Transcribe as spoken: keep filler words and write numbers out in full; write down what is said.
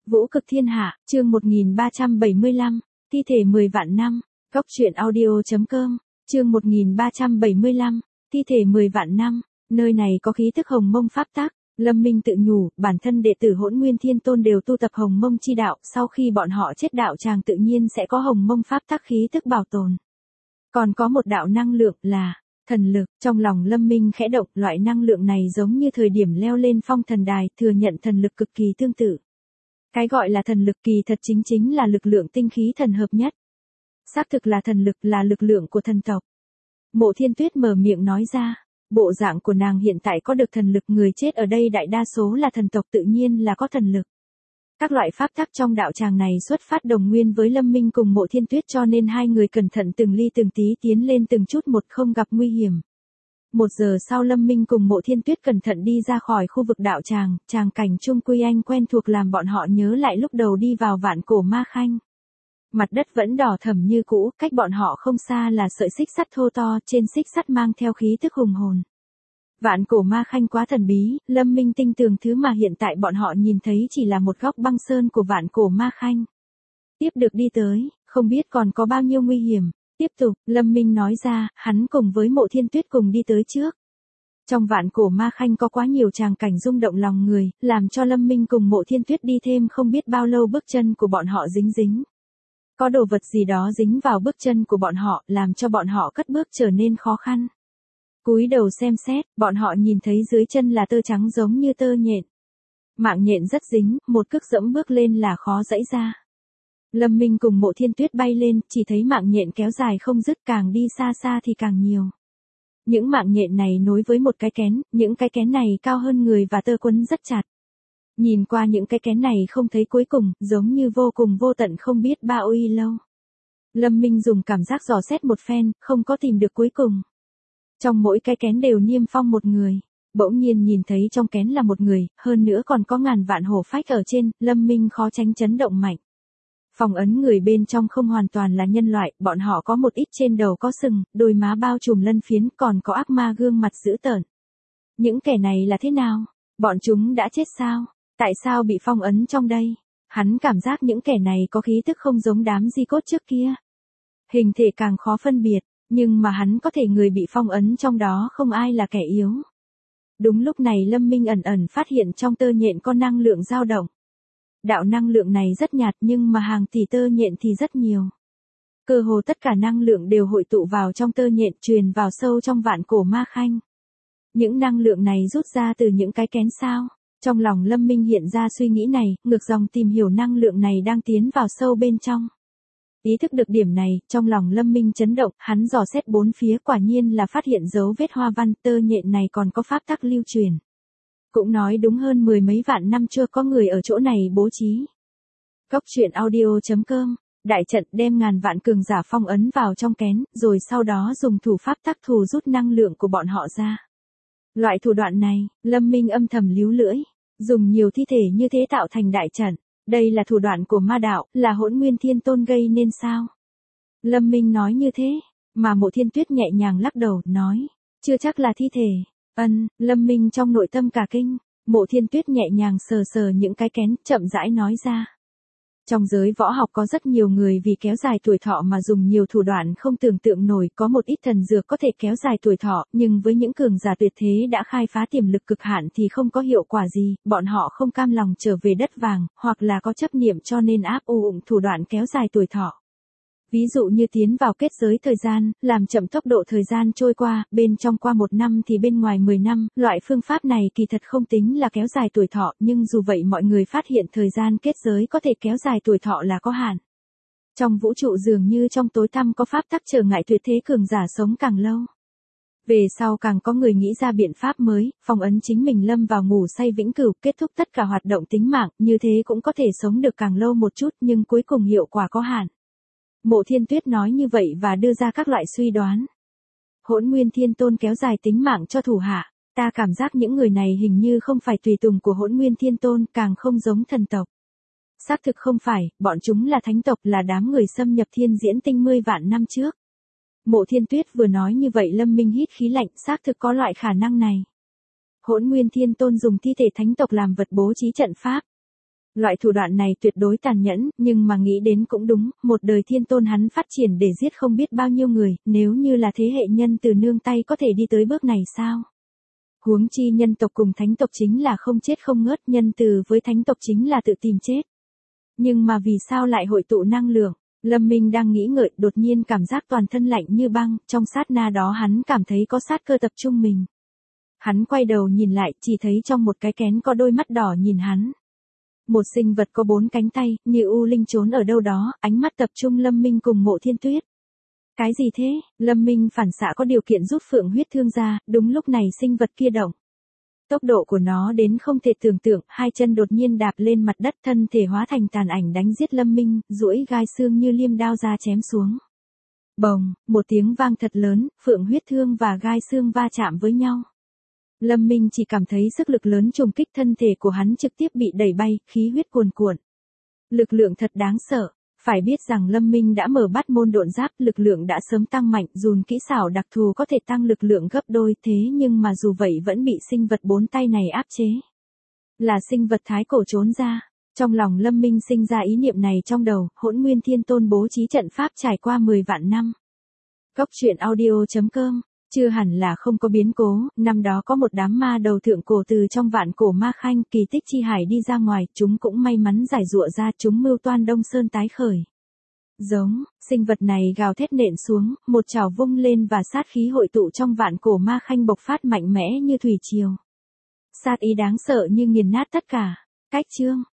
Vũ cực thiên hạ, chương một nghìn ba trăm bảy mươi lăm, thi thể mười vạn năm, góc truyện audio.com, chương một nghìn ba trăm bảy mươi lăm, thi thể mười vạn năm, nơi này có khí thức hồng mông pháp tắc. Lâm Minh tự nhủ, bản thân đệ tử Hỗn Nguyên Thiên Tôn đều tu tập hồng mông chi đạo, sau khi bọn họ chết đạo tràng tự nhiên sẽ có hồng mông pháp tắc khí thức bảo tồn. Còn có một đạo năng lượng là thần lực, trong lòng Lâm Minh khẽ động, loại năng lượng này giống như thời điểm leo lên phong thần đài, thừa nhận thần lực cực kỳ tương tự. Cái gọi là thần lực kỳ thật chính chính là lực lượng tinh khí thần hợp nhất. Xác thực là thần lực, là lực lượng của thần tộc. Mộ Thiên Tuyết mở miệng nói ra, bộ dạng của nàng hiện tại có được thần lực, người chết ở đây đại đa số là thần tộc tự nhiên là có thần lực. Các loại pháp tắc trong đạo tràng này xuất phát đồng nguyên với Lâm Minh cùng Mộ Thiên Tuyết, cho nên hai người cẩn thận từng ly từng tí tiến lên từng chút một, không gặp nguy hiểm. Một giờ sau Lâm Minh cùng Mộ Thiên Tuyết cẩn thận đi ra khỏi khu vực đạo tràng, tràng cảnh trung quy anh quen thuộc làm bọn họ nhớ lại lúc đầu đi vào Vạn Cổ Ma Khanh. Mặt đất vẫn đỏ thẫm như cũ, cách bọn họ không xa là sợi xích sắt thô to, trên xích sắt mang theo khí tức hùng hồn. Vạn Cổ Ma Khanh quá thần bí, Lâm Minh tin tưởng thứ mà hiện tại bọn họ nhìn thấy chỉ là một góc băng sơn của Vạn Cổ Ma Khanh. Tiếp được đi tới, không biết còn có bao nhiêu nguy hiểm. Tiếp tục, Lâm Minh nói ra, hắn cùng với Mộ Thiên Tuyết cùng đi tới trước. Trong Vạn Cổ Ma Khanh có quá nhiều tràng cảnh rung động lòng người, làm cho Lâm Minh cùng Mộ Thiên Tuyết đi thêm không biết bao lâu, bước chân của bọn họ dính dính. Có đồ vật gì đó dính vào bước chân của bọn họ, làm cho bọn họ cất bước trở nên khó khăn. Cúi đầu xem xét, bọn họ nhìn thấy dưới chân là tơ trắng giống như tơ nhện. Mạng nhện rất dính, một cước dẫm bước lên là khó giãy ra. Lâm Minh cùng Mộ Thiên Tuyết bay lên, chỉ thấy mạng nhện kéo dài không dứt, càng đi xa xa thì càng nhiều. Những mạng nhện này nối với một cái kén, những cái kén này cao hơn người và tơ quấn rất chặt. Nhìn qua những cái kén này không thấy cuối cùng, giống như vô cùng vô tận không biết bao uy lâu. Lâm Minh dùng cảm giác dò xét một phen, không có tìm được cuối cùng. Trong mỗi cái kén đều niêm phong một người. Bỗng nhiên nhìn thấy trong kén là một người, hơn nữa còn có ngàn vạn hổ phách ở trên, Lâm Minh khó tránh chấn động mạnh. Phong ấn người bên trong không hoàn toàn là nhân loại, bọn họ có một ít trên đầu có sừng, đôi má bao trùm lân phiến, còn có ác ma gương mặt dữ tợn. Những kẻ này là thế nào? Bọn chúng đã chết sao? Tại sao bị phong ấn trong đây? Hắn cảm giác những kẻ này có khí tức không giống đám di cốt trước kia. Hình thể càng khó phân biệt, nhưng mà hắn có thể người bị phong ấn trong đó không ai là kẻ yếu. Đúng lúc này Lâm Minh ẩn ẩn phát hiện trong tơ nhện có năng lượng dao động. Đạo năng lượng này rất nhạt nhưng mà hàng tỷ tơ nhện thì rất nhiều. Cơ hồ tất cả năng lượng đều hội tụ vào trong tơ nhện, truyền vào sâu trong Vạn Cổ Ma Khanh. Những năng lượng này rút ra từ những cái kén sao? Trong lòng Lâm Minh hiện ra suy nghĩ này, ngược dòng tìm hiểu năng lượng này đang tiến vào sâu bên trong. Ý thức được điểm này, trong lòng Lâm Minh chấn động, hắn dò xét bốn phía, quả nhiên là phát hiện dấu vết hoa văn, tơ nhện này còn có pháp tắc lưu truyền. Cũng nói đúng hơn mười mấy vạn năm chưa có người ở chỗ này bố trí. Góc truyện audio.com, đại trận đem ngàn vạn cường giả phong ấn vào trong kén, rồi sau đó dùng thủ pháp tắc thù rút năng lượng của bọn họ ra. Loại thủ đoạn này, Lâm Minh âm thầm líu lưỡi, dùng nhiều thi thể như thế tạo thành đại trận. Đây là thủ đoạn của ma đạo, là Hỗn Nguyên Thiên Tôn gây nên sao? Lâm Minh nói như thế, mà Mộ Thiên Tuyết nhẹ nhàng lắc đầu, nói, chưa chắc là thi thể. Ân, Lâm Minh trong nội tâm cả kinh, Mộ Thiên Tuyết nhẹ nhàng sờ sờ những cái kén, chậm rãi nói ra. Trong giới võ học có rất nhiều người vì kéo dài tuổi thọ mà dùng nhiều thủ đoạn không tưởng tượng nổi, có một ít thần dược có thể kéo dài tuổi thọ, nhưng với những cường giả tuyệt thế đã khai phá tiềm lực cực hạn thì không có hiệu quả gì, bọn họ không cam lòng trở về đất vàng, hoặc là có chấp niệm cho nên áp dụng thủ đoạn kéo dài tuổi thọ. Ví dụ như tiến vào kết giới thời gian, làm chậm tốc độ thời gian trôi qua, bên trong qua một năm thì bên ngoài mười năm, loại phương pháp này kỳ thật không tính là kéo dài tuổi thọ, nhưng dù vậy mọi người phát hiện thời gian kết giới có thể kéo dài tuổi thọ là có hạn. Trong vũ trụ dường như trong tối tăm có pháp tắc trở ngại tuyệt thế cường giả sống càng lâu. Về sau càng có người nghĩ ra biện pháp mới, phong ấn chính mình lâm vào ngủ say vĩnh cửu, kết thúc tất cả hoạt động tính mạng, như thế cũng có thể sống được càng lâu một chút nhưng cuối cùng hiệu quả có hạn. Mộ Thiên Tuyết nói như vậy và đưa ra các loại suy đoán. Hỗn Nguyên Thiên Tôn kéo dài tính mạng cho thủ hạ, ta cảm giác những người này hình như không phải tùy tùng của Hỗn Nguyên Thiên Tôn, càng không giống thần tộc. Xác thực không phải, bọn chúng là thánh tộc, là đám người xâm nhập thiên diễn tinh mươi vạn năm trước. Mộ Thiên Tuyết vừa nói như vậy Lâm Minh hít khí lạnh, xác thực có loại khả năng này. Hỗn Nguyên Thiên Tôn dùng thi thể thánh tộc làm vật bố trí trận pháp. Loại thủ đoạn này tuyệt đối tàn nhẫn, nhưng mà nghĩ đến cũng đúng, một đời thiên tôn hắn phát triển để giết không biết bao nhiêu người, nếu như là thế hệ nhân từ nương tay có thể đi tới bước này sao? Huống chi nhân tộc cùng thánh tộc chính là không chết không ngớt, nhân từ với thánh tộc chính là tự tìm chết. Nhưng mà vì sao lại hội tụ năng lượng? Lâm Minh đang nghĩ ngợi, đột nhiên cảm giác toàn thân lạnh như băng, trong sát na đó hắn cảm thấy có sát cơ tập trung mình. Hắn quay đầu nhìn lại, chỉ thấy trong một cái kén có đôi mắt đỏ nhìn hắn. Một sinh vật có bốn cánh tay, như u linh trốn ở đâu đó, ánh mắt tập trung Lâm Minh cùng Mộ Thiên Tuyết. Cái gì thế? Lâm Minh phản xạ có điều kiện rút phượng huyết thương ra, đúng lúc này sinh vật kia động. Tốc độ của nó đến không thể tưởng tượng, hai chân đột nhiên đạp lên mặt đất, thân thể hóa thành tàn ảnh đánh giết Lâm Minh, duỗi gai xương như liêm đao ra chém xuống. Bồng, một tiếng vang thật lớn, phượng huyết thương và gai xương va chạm với nhau. Lâm Minh chỉ cảm thấy sức lực lớn trùng kích, thân thể của hắn trực tiếp bị đẩy bay, khí huyết cuồn cuộn. Lực lượng thật đáng sợ. Phải biết rằng Lâm Minh đã mở bát môn độn giáp, lực lượng đã sớm tăng mạnh, dùn kỹ xảo đặc thù có thể tăng lực lượng gấp đôi, thế nhưng mà dù vậy vẫn bị sinh vật bốn tay này áp chế. Là sinh vật thái cổ trốn ra. Trong lòng Lâm Minh sinh ra ý niệm này trong đầu, Hỗn Nguyên Thiên Tôn bố trí trận pháp trải qua mười vạn năm. Góc truyện audio chấm com. Chưa hẳn là không có biến cố, năm đó có một đám ma đầu thượng cổ từ trong vạn cổ ma khanh kỳ tích chi hải đi ra ngoài, chúng cũng may mắn giải dụa ra, chúng mưu toan Đông Sơn tái khởi. Giống, sinh vật này gào thét nện xuống, một chảo vung lên và sát khí hội tụ trong vạn cổ ma khanh bộc phát mạnh mẽ như thủy triều. Sát ý đáng sợ như nghiền nát tất cả. Cách chương,